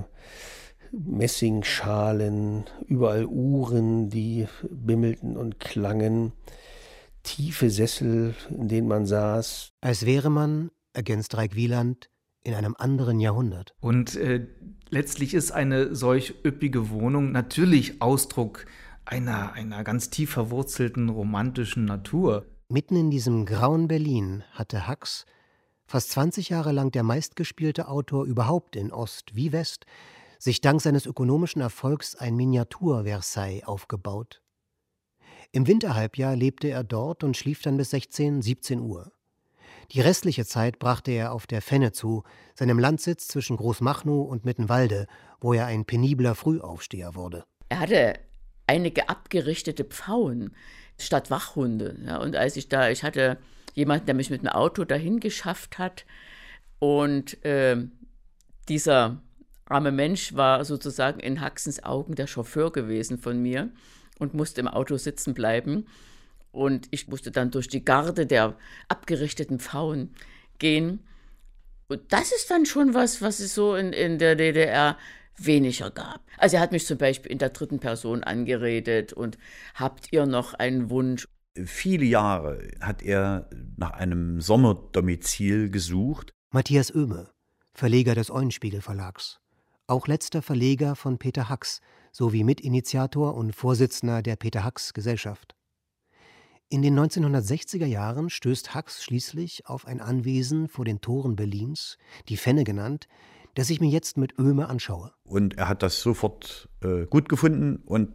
Messingschalen, überall Uhren, die bimmelten und klangen, tiefe Sessel, in denen man saß. Als wäre man, ergänzt Reik Wieland, in einem anderen Jahrhundert. Und äh, letztlich ist eine solch üppige Wohnung natürlich Ausdruck einer, einer ganz tief verwurzelten romantischen Natur. Mitten in diesem grauen Berlin hatte Hux, fast zwanzig Jahre lang der meistgespielte Autor überhaupt in Ost wie West, sich dank seines ökonomischen Erfolgs ein Miniatur-Versailles aufgebaut. Im Winterhalbjahr lebte er dort und schlief dann bis sechzehn, siebzehn Uhr. Die restliche Zeit brachte er auf der Fenne zu, seinem Landsitz zwischen Großmachnow und Mittenwalde, wo er ein penibler Frühaufsteher wurde. Er hatte einige abgerichtete Pfauen statt Wachhunde. Ja, und als ich da, ich hatte jemanden, der mich mit dem Auto dahin geschafft hat, und äh, dieser arme Mensch war sozusagen in Huxens Augen der Chauffeur gewesen von mir und musste im Auto sitzen bleiben. Und ich musste dann durch die Garde der abgerichteten Pfauen gehen. Und das ist dann schon was, was es so in, in der D D R weniger gab. Also er hat mich zum Beispiel in der dritten Person angeredet und habt ihr noch einen Wunsch? Viele Jahre hat er nach einem Sommerdomizil gesucht. Matthias Oehme, Verleger des Eulenspiegel Verlags. Auch letzter Verleger von Peter Hux sowie Mitinitiator und Vorsitzender der Peter Hux Gesellschaft. In den neunzehnhundertsechziger Jahren stößt Hux schließlich auf ein Anwesen vor den Toren Berlins, die Fenne genannt, das ich mir jetzt mit Oehme anschaue. Und er hat das sofort äh, gut gefunden und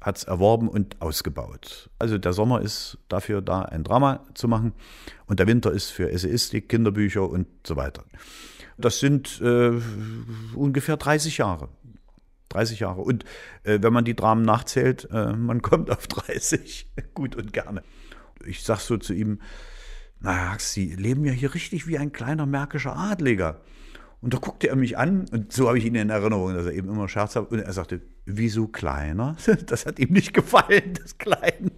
hat es erworben und ausgebaut. Also der Sommer ist dafür da, ein Drama zu machen und der Winter ist für Essayistik, Kinderbücher und so weiter. Das sind äh, ungefähr dreißig Jahre. dreißig Jahre. Und äh, wenn man die Dramen nachzählt, äh, man kommt auf dreißig, gut und gerne. Ich sag so zu ihm, na, Sie leben ja hier richtig wie ein kleiner märkischer Adliger. Und da guckte er mich an und so habe ich ihn in Erinnerung, dass er eben immer scherzhaft, und er sagte, wieso kleiner? Das hat ihm nicht gefallen, das Kleine.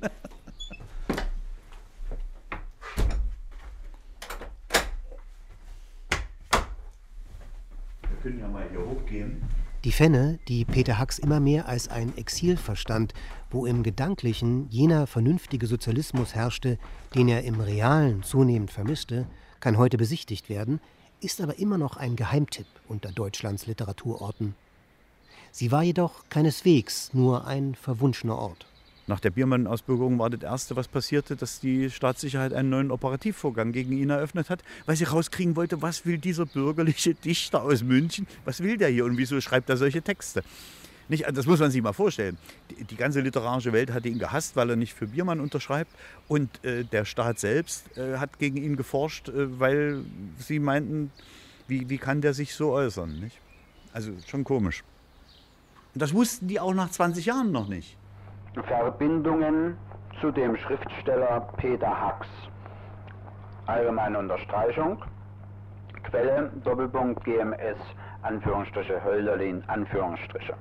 Wir können ja mal hier hochgehen. Die Fenne, die Peter Hacks immer mehr als ein Exil verstand, wo im Gedanklichen jener vernünftige Sozialismus herrschte, den er im Realen zunehmend vermisste, kann heute besichtigt werden, ist aber immer noch ein Geheimtipp unter Deutschlands Literaturorten. Sie war jedoch keineswegs nur ein verwunschener Ort. Nach der Biermann-Ausbürgerung war das Erste, was passierte, dass die Staatssicherheit einen neuen Operativvorgang gegen ihn eröffnet hat, weil sie rauskriegen wollte, was will dieser bürgerliche Dichter aus München, was will der hier und wieso schreibt er solche Texte. Nicht, das muss man sich mal vorstellen. Die, die ganze literarische Welt hat ihn gehasst, weil er nicht für Biermann unterschreibt. Und äh, der Staat selbst äh, hat gegen ihn geforscht, äh, weil sie meinten, wie, wie kann der sich so äußern? Nicht? Also schon komisch. Und das wussten die auch nach zwanzig Jahren noch nicht. Verbindungen zu dem Schriftsteller Peter Hacks. Allgemeine Unterstreichung. Quelle, Doppelpunkt, G M S, Anführungsstriche, Hölderlin, Anführungsstriche.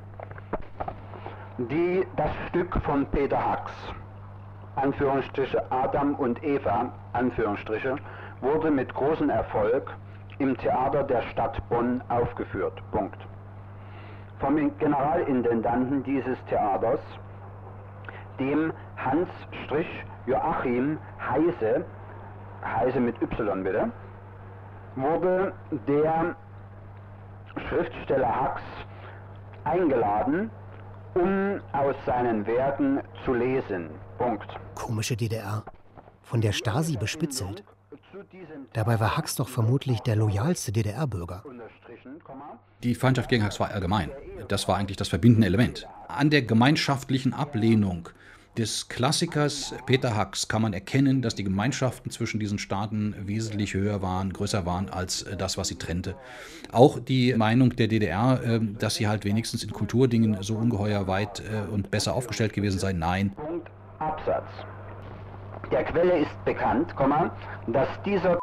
Die, das Stück von Peter Hacks, Anführungsstriche, Adam und Eva, Anführungsstriche, wurde mit großem Erfolg im Theater der Stadt Bonn aufgeführt. Punkt. Vom Generalintendanten dieses Theaters, dem Hans-Joachim Heise, Heise mit Y bitte, wurde der Schriftsteller Hacks eingeladen, um aus seinen Werken zu lesen. Punkt. Komische D D R. Von der Stasi bespitzelt. Dabei war Hacks doch vermutlich der loyalste D D R-Bürger. Die Feindschaft gegen Hacks war allgemein. Das war eigentlich das verbindende Element. An der gemeinschaftlichen Ablehnung des Klassikers Peter Hacks kann man erkennen, dass die Gemeinschaften zwischen diesen Staaten wesentlich höher waren, größer waren als das, was sie trennte. Auch die Meinung der D D R, dass sie halt wenigstens in Kulturdingen so ungeheuer weit und besser aufgestellt gewesen sei, nein. Punkt, Absatz. Der Quelle ist bekannt, dass dieser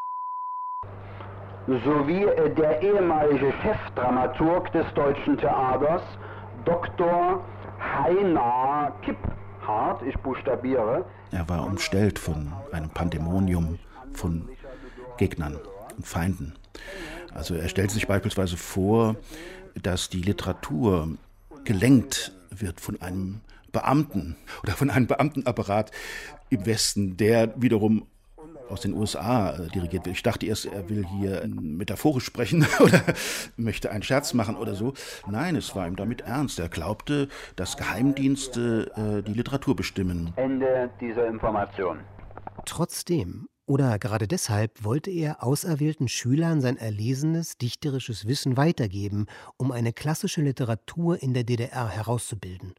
sowie der ehemalige Chefdramaturg des Deutschen Theaters, Doktor Heiner Kipphart, ich buchstabiere. Er war umstellt von einem Pandemonium von Gegnern und Feinden. Also er stellt sich beispielsweise vor, dass die Literatur gelenkt wird von einem Beamten oder von einem Beamtenapparat im Westen, der wiederum aus den U S A dirigiert wird. Ich dachte erst, er will hier metaphorisch sprechen oder möchte einen Scherz machen oder so. Nein, es war ihm damit ernst. Er glaubte, dass Geheimdienste äh, die Literatur bestimmen. Ende dieser Information. Trotzdem oder gerade deshalb wollte er auserwählten Schülern sein erlesenes, dichterisches Wissen weitergeben, um eine klassische Literatur in der D D R herauszubilden.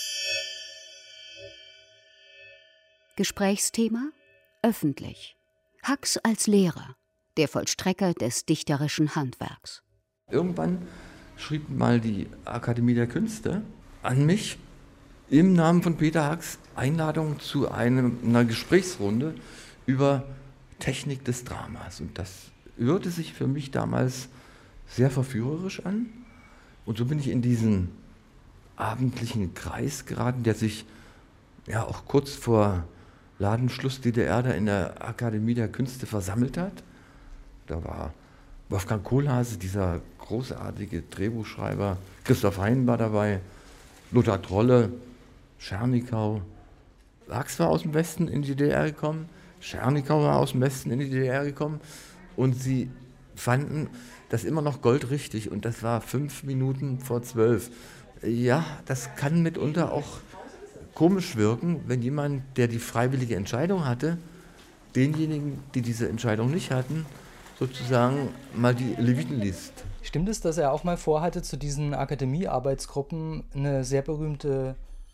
Gesprächsthema: öffentlich. Hacks als Lehrer, der Vollstrecker des dichterischen Handwerks. Irgendwann schrieb mal die Akademie der Künste an mich im Namen von Peter Hacks Einladung zu einem, einer Gesprächsrunde über Technik des Dramas. Und das hörte sich für mich damals sehr verführerisch an. Und so bin ich in diesen abendlichen Kreis geraten, der sich ja auch kurz vor Ladenschluss D D R da in der Akademie der Künste versammelt hat. Da war Wolfgang Kohlhase, dieser großartige Drehbuchschreiber, Christoph Hein war dabei, Lothar Trolle, Schernikau. Hacks war aus dem Westen in die D D R gekommen, Schernikau war aus dem Westen in die D D R gekommen und sie fanden das immer noch goldrichtig und das war fünf Minuten vor zwölf. Ja, das kann mitunter auch komisch wirken, wenn jemand, der die freiwillige Entscheidung hatte, denjenigen, die diese Entscheidung nicht hatten, sozusagen mal die Leviten liest. Stimmt es, dass er auch mal vorhatte, zu diesen Akademiearbeitsgruppen eine sehr berühmte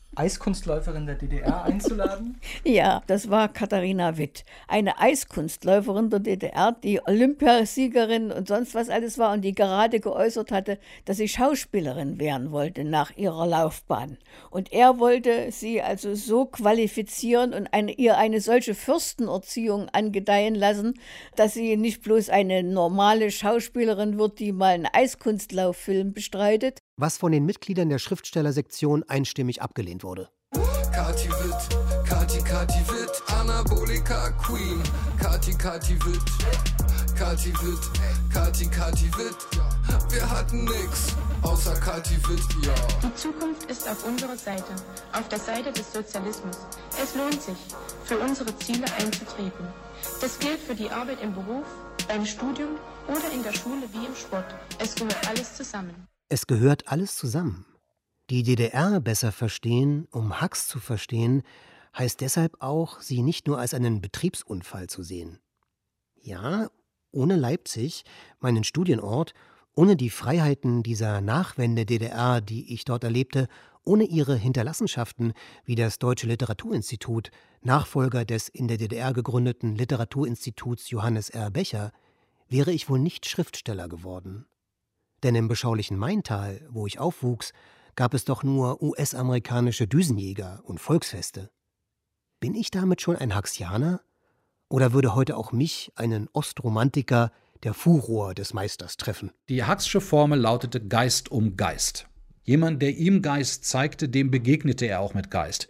Eiskunstläuferin der D D R einzuladen? Ja, das war Katharina Witt, eine Eiskunstläuferin der D D R, die Olympiasiegerin und sonst was alles war und die gerade geäußert hatte, dass sie Schauspielerin werden wollte nach ihrer Laufbahn. Und er wollte sie also so qualifizieren und eine, ihr eine solche Fürstenerziehung angedeihen lassen, dass sie nicht bloß eine normale Schauspielerin wird, die mal einen Eiskunstlauffilm bestreitet. Was von den Mitgliedern der Schriftstellersektion einstimmig abgelehnt wurde. Kati Witt, Kati Kati Witt, Anabolika Queen. Kati Kati Witt, Kati Witt, Kati Kati Witt. Wir hatten nix, außer Kati Witt, ja. Die Zukunft ist auf unserer Seite, auf der Seite des Sozialismus. Es lohnt sich, für unsere Ziele einzutreten. Das gilt für die Arbeit im Beruf, beim Studium oder in der Schule wie im Sport. Es gehört alles zusammen. Es gehört alles zusammen. Die D D R besser verstehen, um Hux zu verstehen, heißt deshalb auch, sie nicht nur als einen Betriebsunfall zu sehen. Ja, ohne Leipzig, meinen Studienort, ohne die Freiheiten dieser Nachwende-D D R, die ich dort erlebte, ohne ihre Hinterlassenschaften wie das Deutsche Literaturinstitut, Nachfolger des in der D D R gegründeten Literaturinstituts Johannes R. Becher, wäre ich wohl nicht Schriftsteller geworden. Denn im beschaulichen Maintal, wo ich aufwuchs, gab es doch nur U S-amerikanische Düsenjäger und Volksfeste. Bin ich damit schon ein Huxianer? Oder würde heute auch mich, einen Ostromantiker, der Furor des Meisters treffen? Die Huxsche Formel lautete Geist um Geist. Jemand, der ihm Geist zeigte, dem begegnete er auch mit Geist.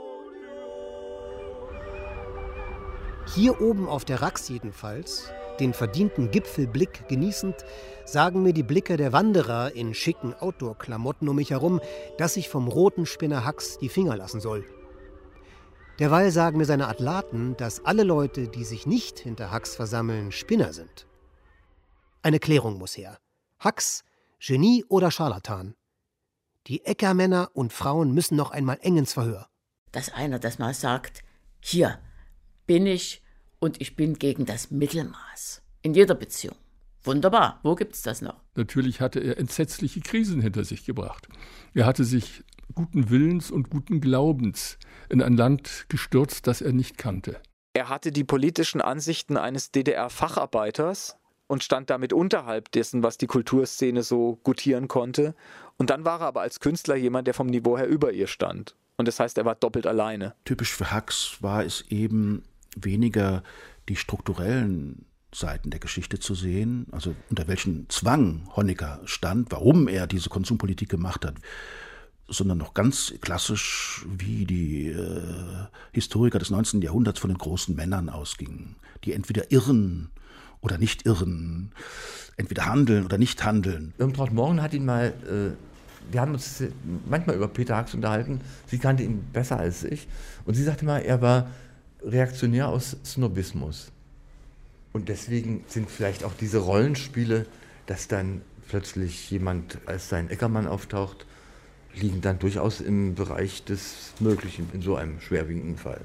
Hier oben auf der Rax jedenfalls, den verdienten Gipfelblick genießend, sagen mir die Blicke der Wanderer in schicken Outdoor-Klamotten um mich herum, dass ich vom roten Spinner Hux die Finger lassen soll. Derweil sagen mir seine Athlaten, dass alle Leute, die sich nicht hinter Hux versammeln, Spinner sind. Eine Klärung muss her. Hux, Genie oder Scharlatan? Die Äckermänner und Frauen müssen noch einmal eng ins Verhör. Dass einer das mal sagt, hier bin ich und ich bin gegen das Mittelmaß. In jeder Beziehung. Wunderbar. Wo gibt's das noch? Natürlich hatte er entsetzliche Krisen hinter sich gebracht. Er hatte sich guten Willens und guten Glaubens in ein Land gestürzt, das er nicht kannte. Er hatte die politischen Ansichten eines D D R-Facharbeiters und stand damit unterhalb dessen, was die Kulturszene so gutieren konnte. Und dann war er aber als Künstler jemand, der vom Niveau her über ihr stand. Und das heißt, er war doppelt alleine. Typisch für Hux war es eben weniger die strukturellen Seiten der Geschichte zu sehen, also unter welchem Zwang Honecker stand, warum er diese Konsumpolitik gemacht hat, sondern noch ganz klassisch, wie die äh, Historiker des neunzehnten Jahrhunderts von den großen Männern ausgingen, die entweder irren oder nicht irren, entweder handeln oder nicht handeln. Irmtraut Morgen hat ihn mal, äh, wir haben uns manchmal über Peter Hux unterhalten, sie kannte ihn besser als ich, und sie sagte mal, er war reaktionär aus Snobismus. Und deswegen sind vielleicht auch diese Rollenspiele, dass dann plötzlich jemand als sein Eckermann auftaucht, liegen dann durchaus im Bereich des Möglichen in so einem schwerwiegenden Fall.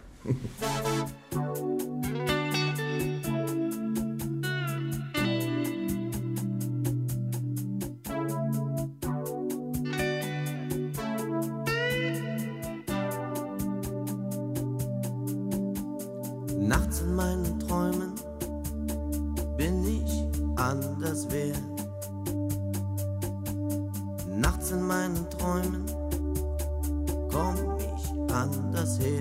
Nachts in meinen Träumen bin ich anders wer. Nachts in meinen Träumen komm ich anders her.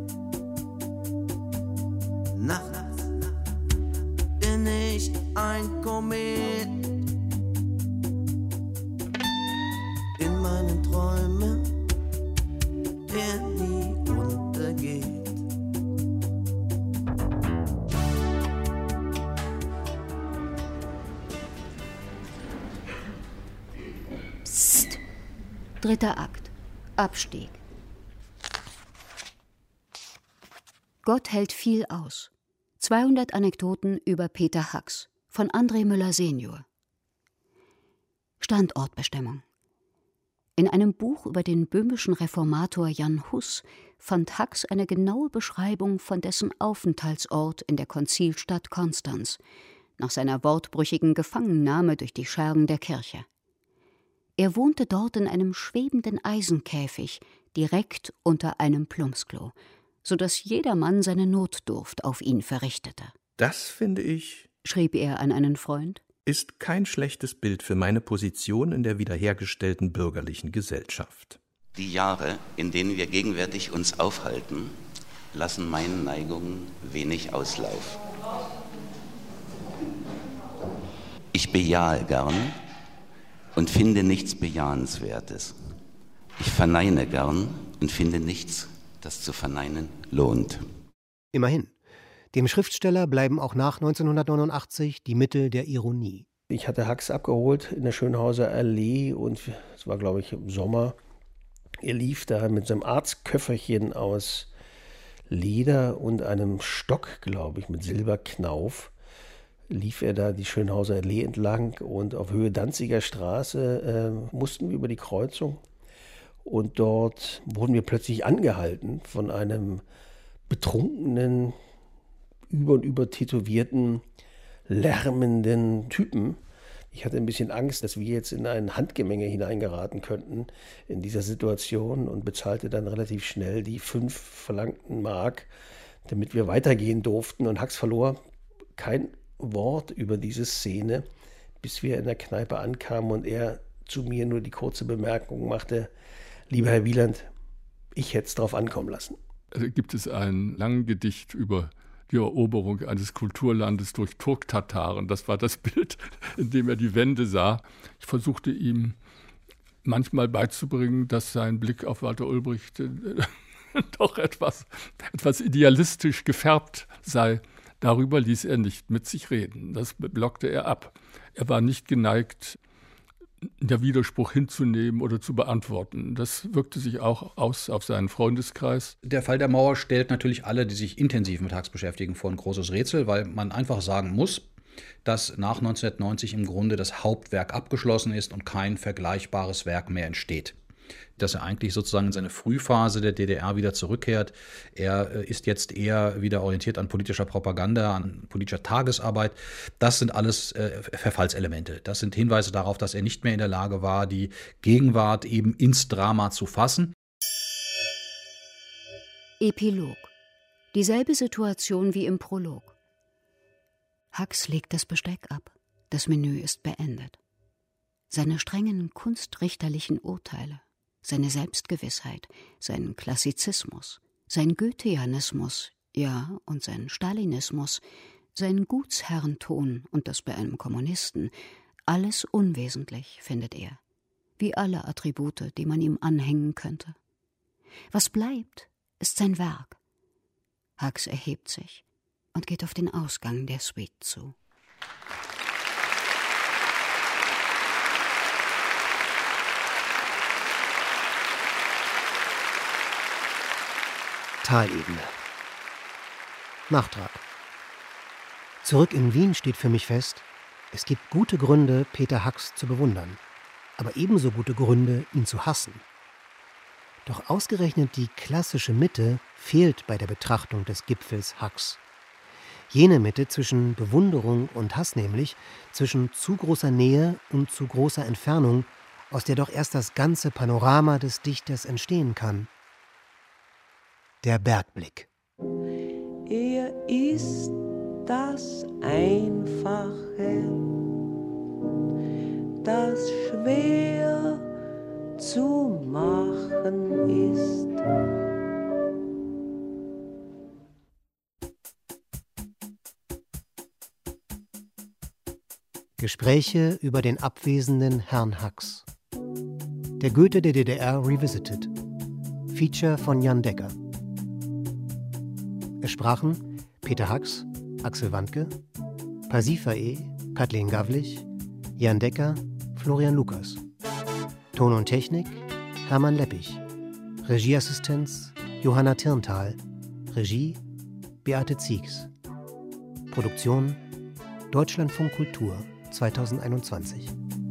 Nachts bin ich ein Komet. In meinen Träumen, der nie untergeht. Dritter Akt. Abstieg. Gott hält viel aus. zweihundert Anekdoten über Peter Hux von André Müller Senior. Standortbestimmung. In einem Buch über den böhmischen Reformator Jan Hus fand Hux eine genaue Beschreibung von dessen Aufenthaltsort in der Konzilstadt Konstanz, nach seiner wortbrüchigen Gefangennahme durch die Schergen der Kirche. Er wohnte dort in einem schwebenden Eisenkäfig, direkt unter einem Plumpsklo, sodass jedermann seine Notdurft auf ihn verrichtete. Das, finde ich, schrieb er an einen Freund, ist kein schlechtes Bild für meine Position in der wiederhergestellten bürgerlichen Gesellschaft. Die Jahre, in denen wir gegenwärtig uns aufhalten, lassen meinen Neigungen wenig Auslauf. Ich bejahe gern und finde nichts Bejahenswertes. Ich verneine gern und finde nichts, das zu verneinen lohnt. Immerhin. Dem Schriftsteller bleiben auch nach neunzehnhundertneunundachtzig die Mittel der Ironie. Ich hatte Hux abgeholt in der Schönhauser Allee und es war, glaube ich, im Sommer. Er lief da mit seinem Arztköfferchen aus Leder und einem Stock, glaube ich, mit Silberknauf, lief er da die Schönhauser Allee entlang und auf Höhe Danziger Straße äh, mussten wir über die Kreuzung und dort wurden wir plötzlich angehalten von einem betrunkenen, über und über tätowierten, lärmenden Typen. Ich hatte ein bisschen Angst, dass wir jetzt in ein Handgemenge hineingeraten könnten in dieser Situation und bezahlte dann relativ schnell die fünf verlangten Mark, damit wir weitergehen durften. Und Hux verlor kein Wort über diese Szene, bis wir in der Kneipe ankamen und er zu mir nur die kurze Bemerkung machte: Lieber Herr Wieland, ich hätte es drauf ankommen lassen. Also gibt es ein langes Gedicht über die Eroberung eines Kulturlandes durch Turk-Tataren. Das war das Bild, in dem er die Wende sah. Ich versuchte ihm manchmal beizubringen, dass sein Blick auf Walter Ulbricht äh, doch etwas, etwas idealistisch gefärbt sei. Darüber ließ er nicht mit sich reden. Das blockte er ab. Er war nicht geneigt, der Widerspruch hinzunehmen oder zu beantworten. Das wirkte sich auch aus auf seinen Freundeskreis. Der Fall der Mauer stellt natürlich alle, die sich intensiv mit Hux beschäftigen, vor ein großes Rätsel, weil man einfach sagen muss, dass nach neunzehnhundertneunzig im Grunde das Hauptwerk abgeschlossen ist und kein vergleichbares Werk mehr entsteht. Dass er eigentlich sozusagen in seine Frühphase der D D R wieder zurückkehrt. Er ist jetzt eher wieder orientiert an politischer Propaganda, an politischer Tagesarbeit. Das sind alles äh, Verfallselemente. Das sind Hinweise darauf, dass er nicht mehr in der Lage war, die Gegenwart eben ins Drama zu fassen. Epilog. Dieselbe Situation wie im Prolog. Hux legt das Besteck ab. Das Menü ist beendet. Seine strengen kunstrichterlichen Urteile, seine Selbstgewissheit, sein Klassizismus, sein Goetheanismus, ja, und sein Stalinismus, sein Gutsherrenton und das bei einem Kommunisten, alles unwesentlich, findet er, wie alle Attribute, die man ihm anhängen könnte. Was bleibt, ist sein Werk. Hux erhebt sich und geht auf den Ausgang der Suite zu. Talebene. Nachtrag. Zurück in Wien steht für mich fest, es gibt gute Gründe, Peter Hux zu bewundern, aber ebenso gute Gründe, ihn zu hassen. Doch ausgerechnet die klassische Mitte fehlt bei der Betrachtung des Gipfels Hux. Jene Mitte zwischen Bewunderung und Hass, nämlich zwischen zu großer Nähe und zu großer Entfernung, aus der doch erst das ganze Panorama des Dichters entstehen kann. Der Bergblick. Er ist das Einfache, das schwer zu machen ist. Gespräche über den abwesenden Herrn Hux. Der Goethe der D D R Revisited. Feature von Jan Decker. Es sprachen Peter Hux, Axel Wandke, Pasiphae, Kathleen Gavlich, Jan Decker, Florian Lukas. Ton und Technik Hermann Leppich. Regieassistenz Johanna Tirntal. Regie Beate Ziegs. Produktion Deutschlandfunk Kultur zweitausendeinundzwanzig.